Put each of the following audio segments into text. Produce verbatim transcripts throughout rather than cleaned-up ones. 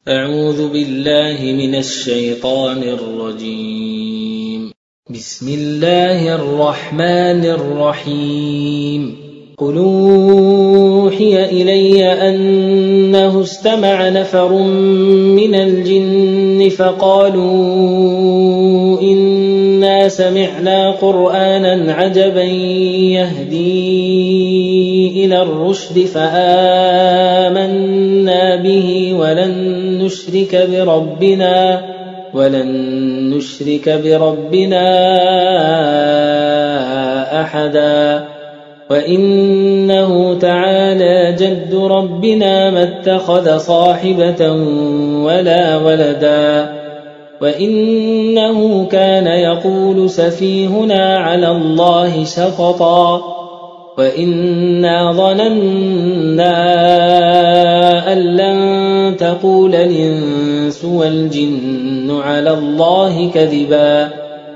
أعوذ بالله من الشيطان الرجيم. بسم الله الرحمن الرحيم. قل أوحي إلي أنه استمع نفر من الجن فقالوا إنا سمعنا قرآنا عجبا يهدي إلى الرشد فآمنا به ولن نشرك بربنا ولن نشرك بربنا أحدا وإنه تعالى جد ربنا ما اتخذ صاحبة ولا ولدا وإنه كان يقول سفيهنا على الله شططا وإنا ظننا أن لن تقول الإنس والجن على الله كذبا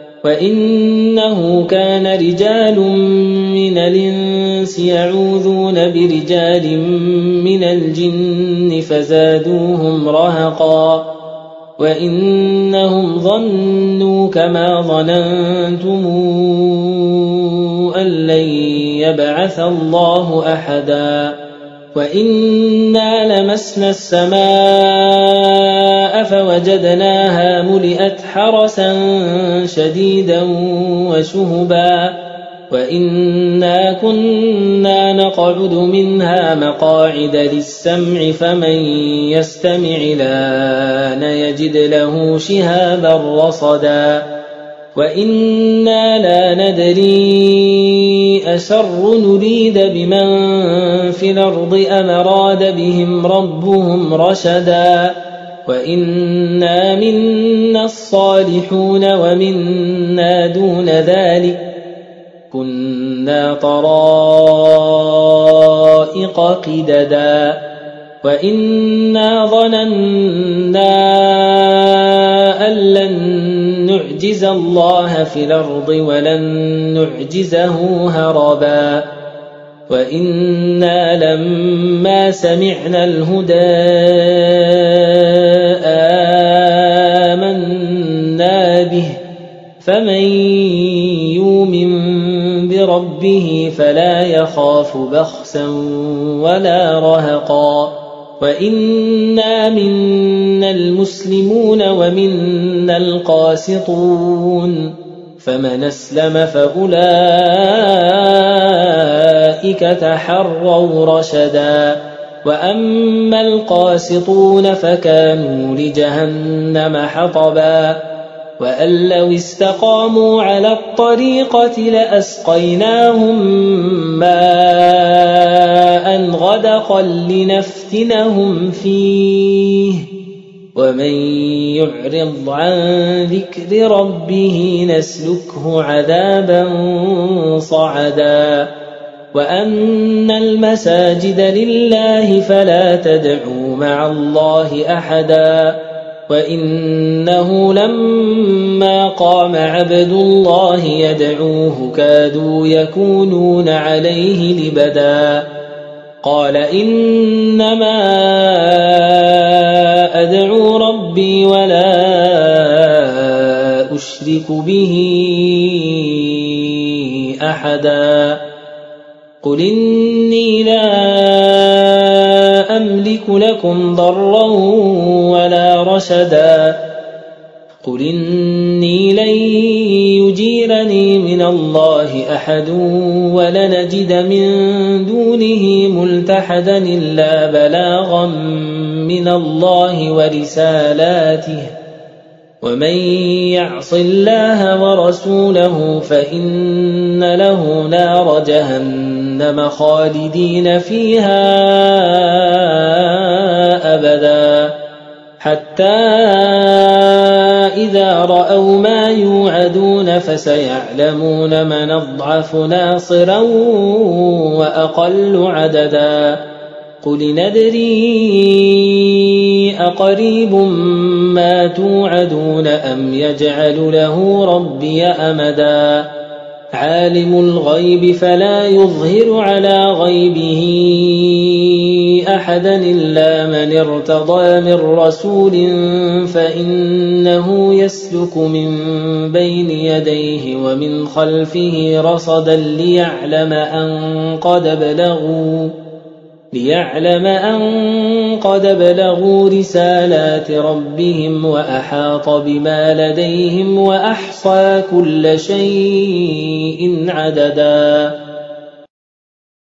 وإنه كان رجال من الإنس يعوذون برجال من الجن فزادوهم رهقا وإنهم ظنوا كما ظننتم أن لن يبعث الله أحدا وإنا لمسنا السماء فوجدناها ملئت حرسا شديدا وشهبا وإنا كنا نقعد منها مقاعد للسمع فمن يستمع الآن يجد له شهابا رصدا وإنا لا ندري أشر نريد بمن في الأرض أم أراد بهم ربهم رشدا وإنا منا الصالحون ومنا دون ذلك كنا طرائق قددا وإنا ظننا أن لن نعجز الله في الأرض ولن نعجزه هربا وإنا لما سمعنا الهدى آمنا به فمن يؤمن بربه فلا يخاف بخسا ولا رهقا وإنا منا المسلمون ومنا القاسطون فمن أسلم فأولئك تحروا رشدا وأما القاسطون فكانوا لجهنم حطبا وأن لو استقاموا على الطريقة لأسقيناهم ماء غدقا لنفتنهم فيه ومن يعرض عن ذكر ربه نسلكه عذابا صعدا وأن المساجد لله فلا تدعوا مع الله أحدا وإنه لما قام عبد الله يدعوه كادوا يكونون عليه لبدا قال إنما أدعو ربي ولا أشرك به أحدا قل إني لا أملك لكم ضرا ولا رشدا قل إني لن يجيرني من الله أحد ولنجد من دونه ملتحدا إلا بلاغا من الله ورسالاته ومن يعص الله ورسوله فإن له نار جهنم خالدين فيها أبدا حتى إذا رأوا ما يوعدون فسيعلمون من أضعف ناصرا وأقل عددا قل ندري أقريب ما توعدون أم يجعل له ربي أمدا عالم الغيب فلا يظهر على غيبه أحدا إلا من ارتضى من رسول فإنه يسلك من بين يديه ومن خلفه رصدا ليعلم أن قد بلغوا ليعلم أن قد بلغوا رسالات ربهم وأحاط بما لديهم وأحصى كل شيء عددا.